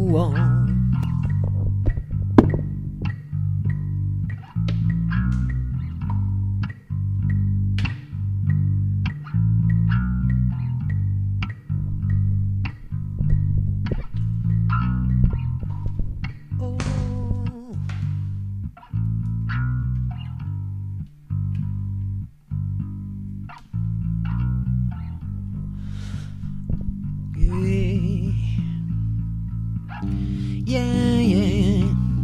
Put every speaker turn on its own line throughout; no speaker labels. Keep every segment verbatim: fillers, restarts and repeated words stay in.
oh. Yeah, yeah.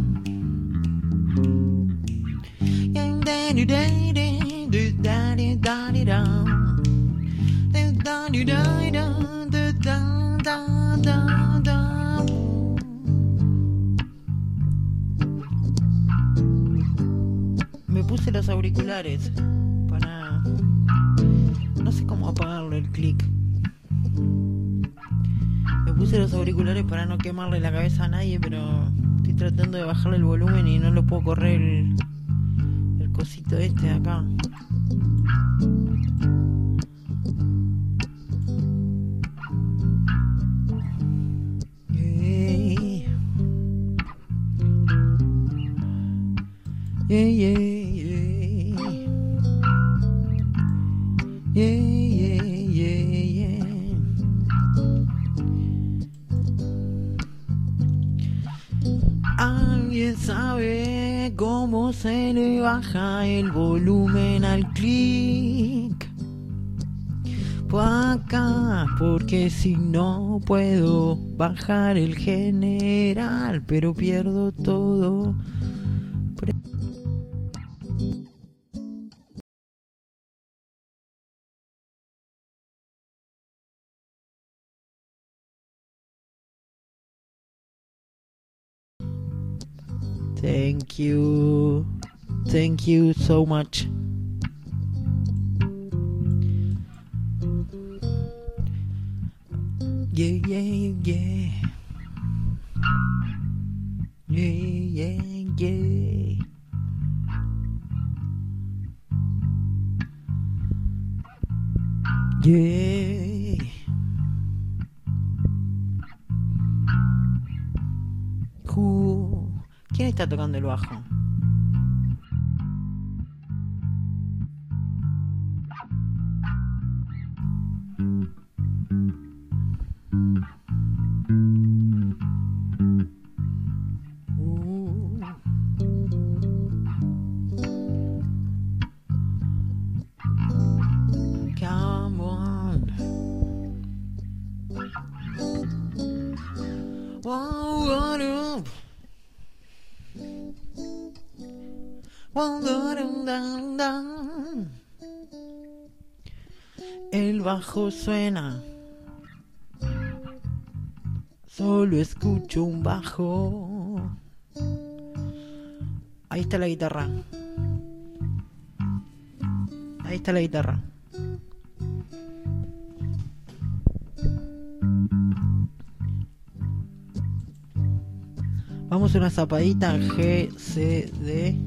Me puse los auriculares para... No sé cómo apagarle el clic. Me puse los auriculares para no quemarle la cabeza a nadie, pero estoy tratando de bajarle el volumen y no lo puedo correr el, el cosito este de acá. Yeah, yeah, yeah, yeah. Yeah, yeah, yeah, yeah. ¿Alguien sabe cómo se le baja el volumen al clic? Por acá, porque si no puedo bajar el general, pero pierdo todo. Thank you. Thank you so much. Yeah, yeah, yeah. Yeah, yeah, yeah. Yeah. Cool. ¿Quién está tocando el bajo? El bajo suena, solo escucho un bajo. Ahí está la guitarra. Ahí está la guitarra. Vamos a una zapadita G, C, D.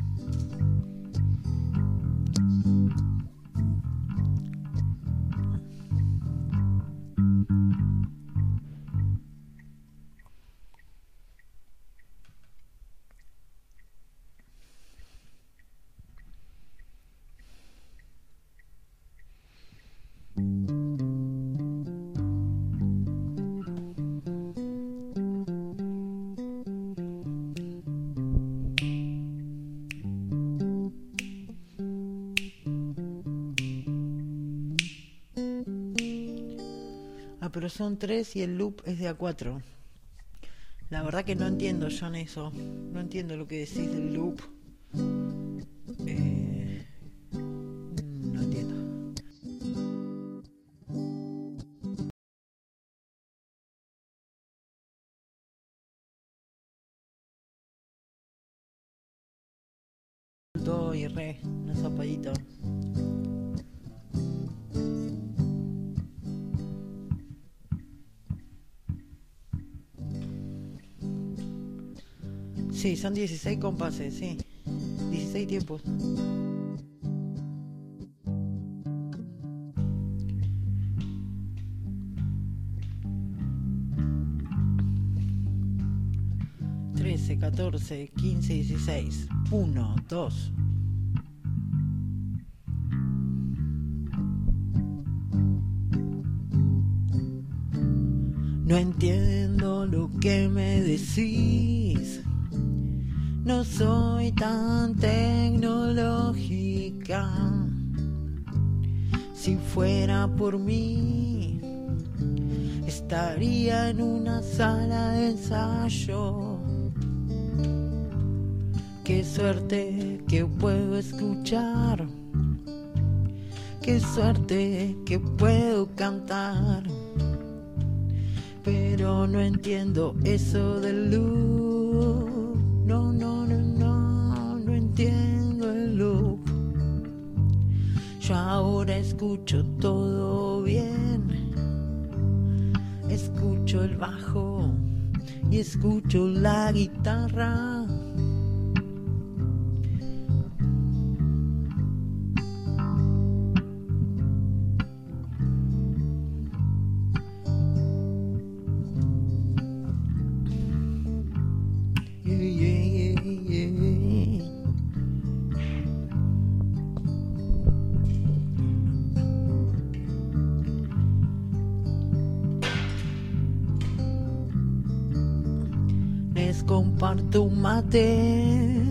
Pero son tres y el loop es de a cuatro. La verdad que no entiendo, John, eso. No entiendo lo que decís del loop. Eh, no entiendo. Do y re, una zapadita. Sí, son dieciséis compases, sí. dieciséis tiempos. trece, catorce, quince, dieciséis. uno, dos. No entiendo lo que me decís. No soy tan tecnológica. Si fuera por mí, estaría en una sala de ensayo. Qué suerte que puedo escuchar. Qué suerte que puedo cantar. Pero no entiendo eso del loop. No, no, no, no, no entiendo el loop. Yo ahora escucho todo bien. Escucho el bajo y escucho la guitarra. Les comparto un mate.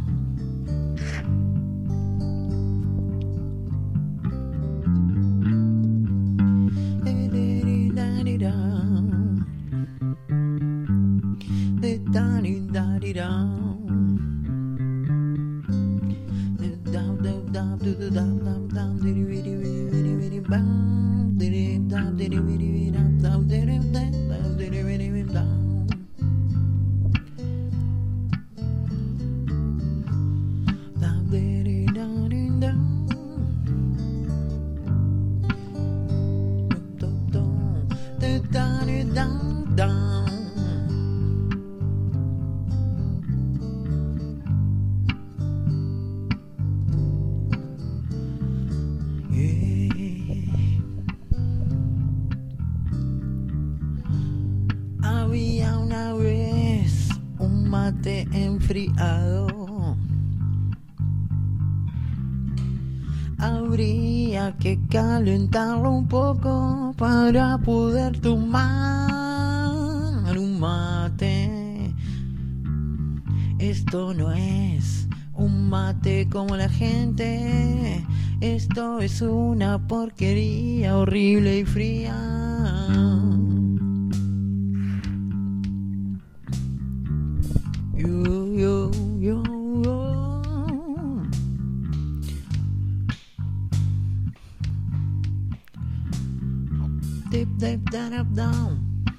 Había una vez un mate enfriado. Habría que calentarlo un poco para poder tomar un mate. Esto no es un mate como la gente. Esto es una porquería horrible y fría. Yo, yo, yo, yo. Dip, dip, da, up, down.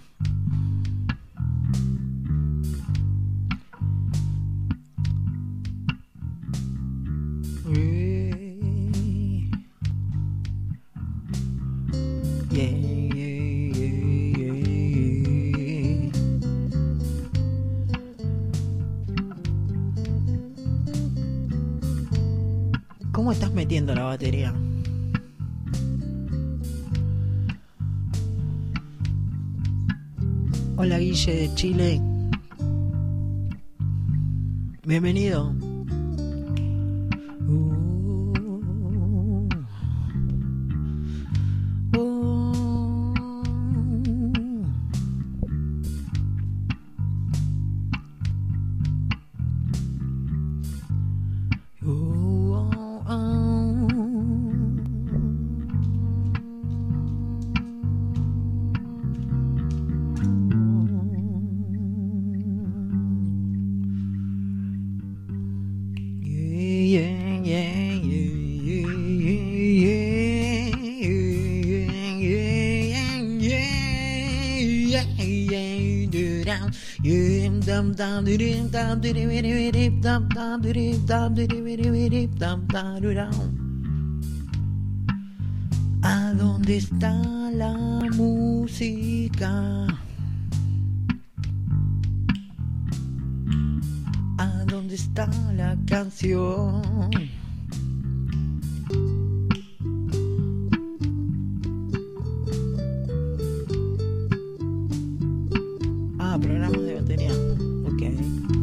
Yeah, yeah, yeah, yeah, yeah. ¿Cómo estás metiendo la batería? Hola Guille de Chile. Bienvenido. Uh. ¿A dónde está la música? ¿A dónde está la canción? Ah, programas de batería. Ok.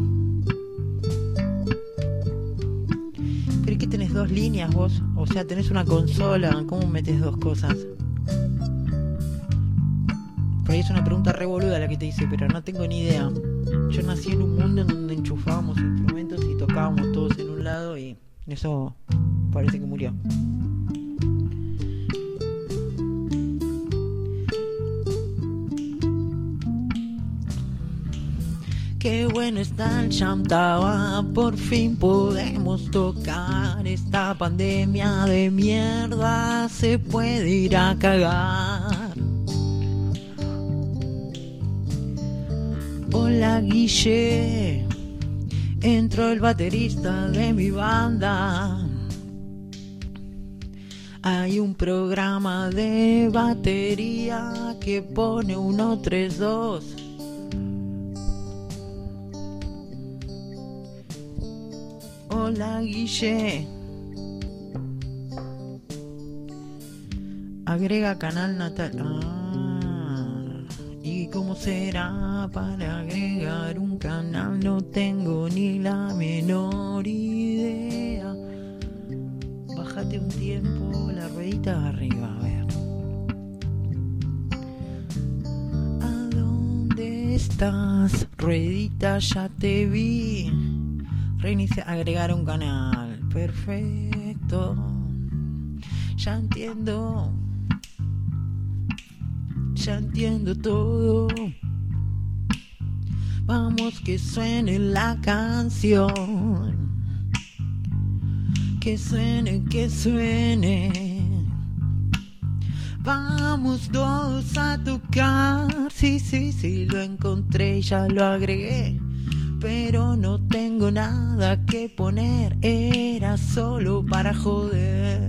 líneas vos? O sea, tenés una consola, ¿cómo metes dos cosas? Por ahí es una pregunta re boluda la que te hice, pero no tengo ni idea. Yo nací en un mundo en donde enchufábamos instrumentos y tocábamos todos en un lado y eso parece que murió. Qué bueno está el Shamtaba, por fin podemos tocar. Esta pandemia de mierda se puede ir a cagar. Hola Guille, entró el baterista de mi banda. Hay un programa de batería que pone uno tres dos. Hola Guille, agrega canal natal. Ah, ¿y cómo será para agregar un canal? No tengo ni la menor idea. Bájate un tiempo la ruedita arriba, a ver. ¿A dónde estás? Ruedita, ya te vi. Reinicia, agregar un canal. Perfecto. Ya entiendo. Ya entiendo todo. Vamos que suene la canción. Que suene, que suene. Vamos todos a tocar. Sí, sí, sí, lo encontré, ya lo agregué. Pero no tengo nada que poner, era solo para joder.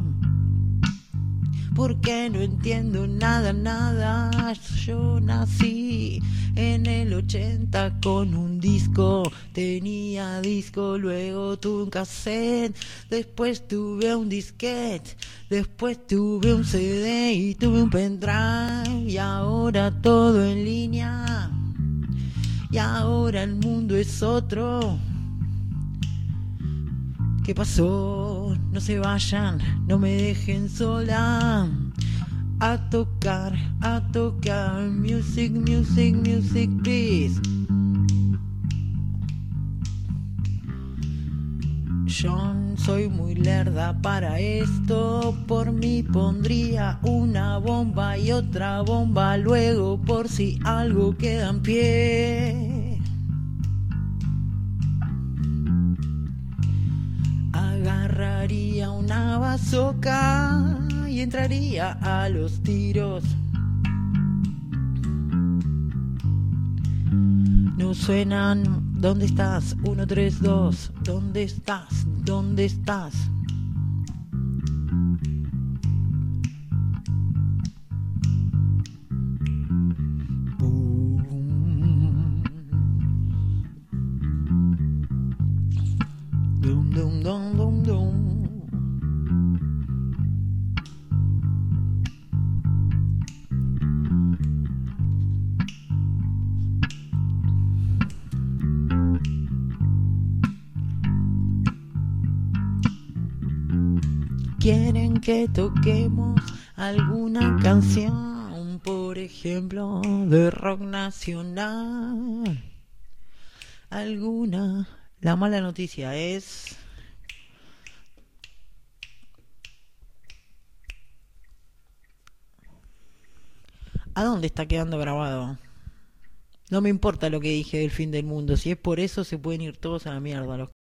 Porque no entiendo nada, nada. Yo nací en el ochenta con un disco. Tenía disco, luego tuve un cassette. Después tuve un disquete. Después tuve un C D y tuve un pendrive. Y ahora todo en línea. Y ahora el mundo es otro. ¿Qué pasó? No se vayan, no me dejen sola. A tocar, a tocar. Music, music, music, please. Yo soy muy lerda para esto. Por mí pondría una bomba y otra bomba luego por si algo queda en pie. Agarraría una bazooka y entraría a los tiros. No suenan. ¿Dónde estás? uno tres dos. ¿Dónde estás? ¿Dónde estás? Boom. Dum dum dum dum dum. Quieren que toquemos alguna canción, por ejemplo, de rock nacional. Alguna. La mala noticia es... ¿A dónde está quedando grabado? No me importa lo que dije del fin del mundo. Si es por eso, se pueden ir todos a la mierda. Los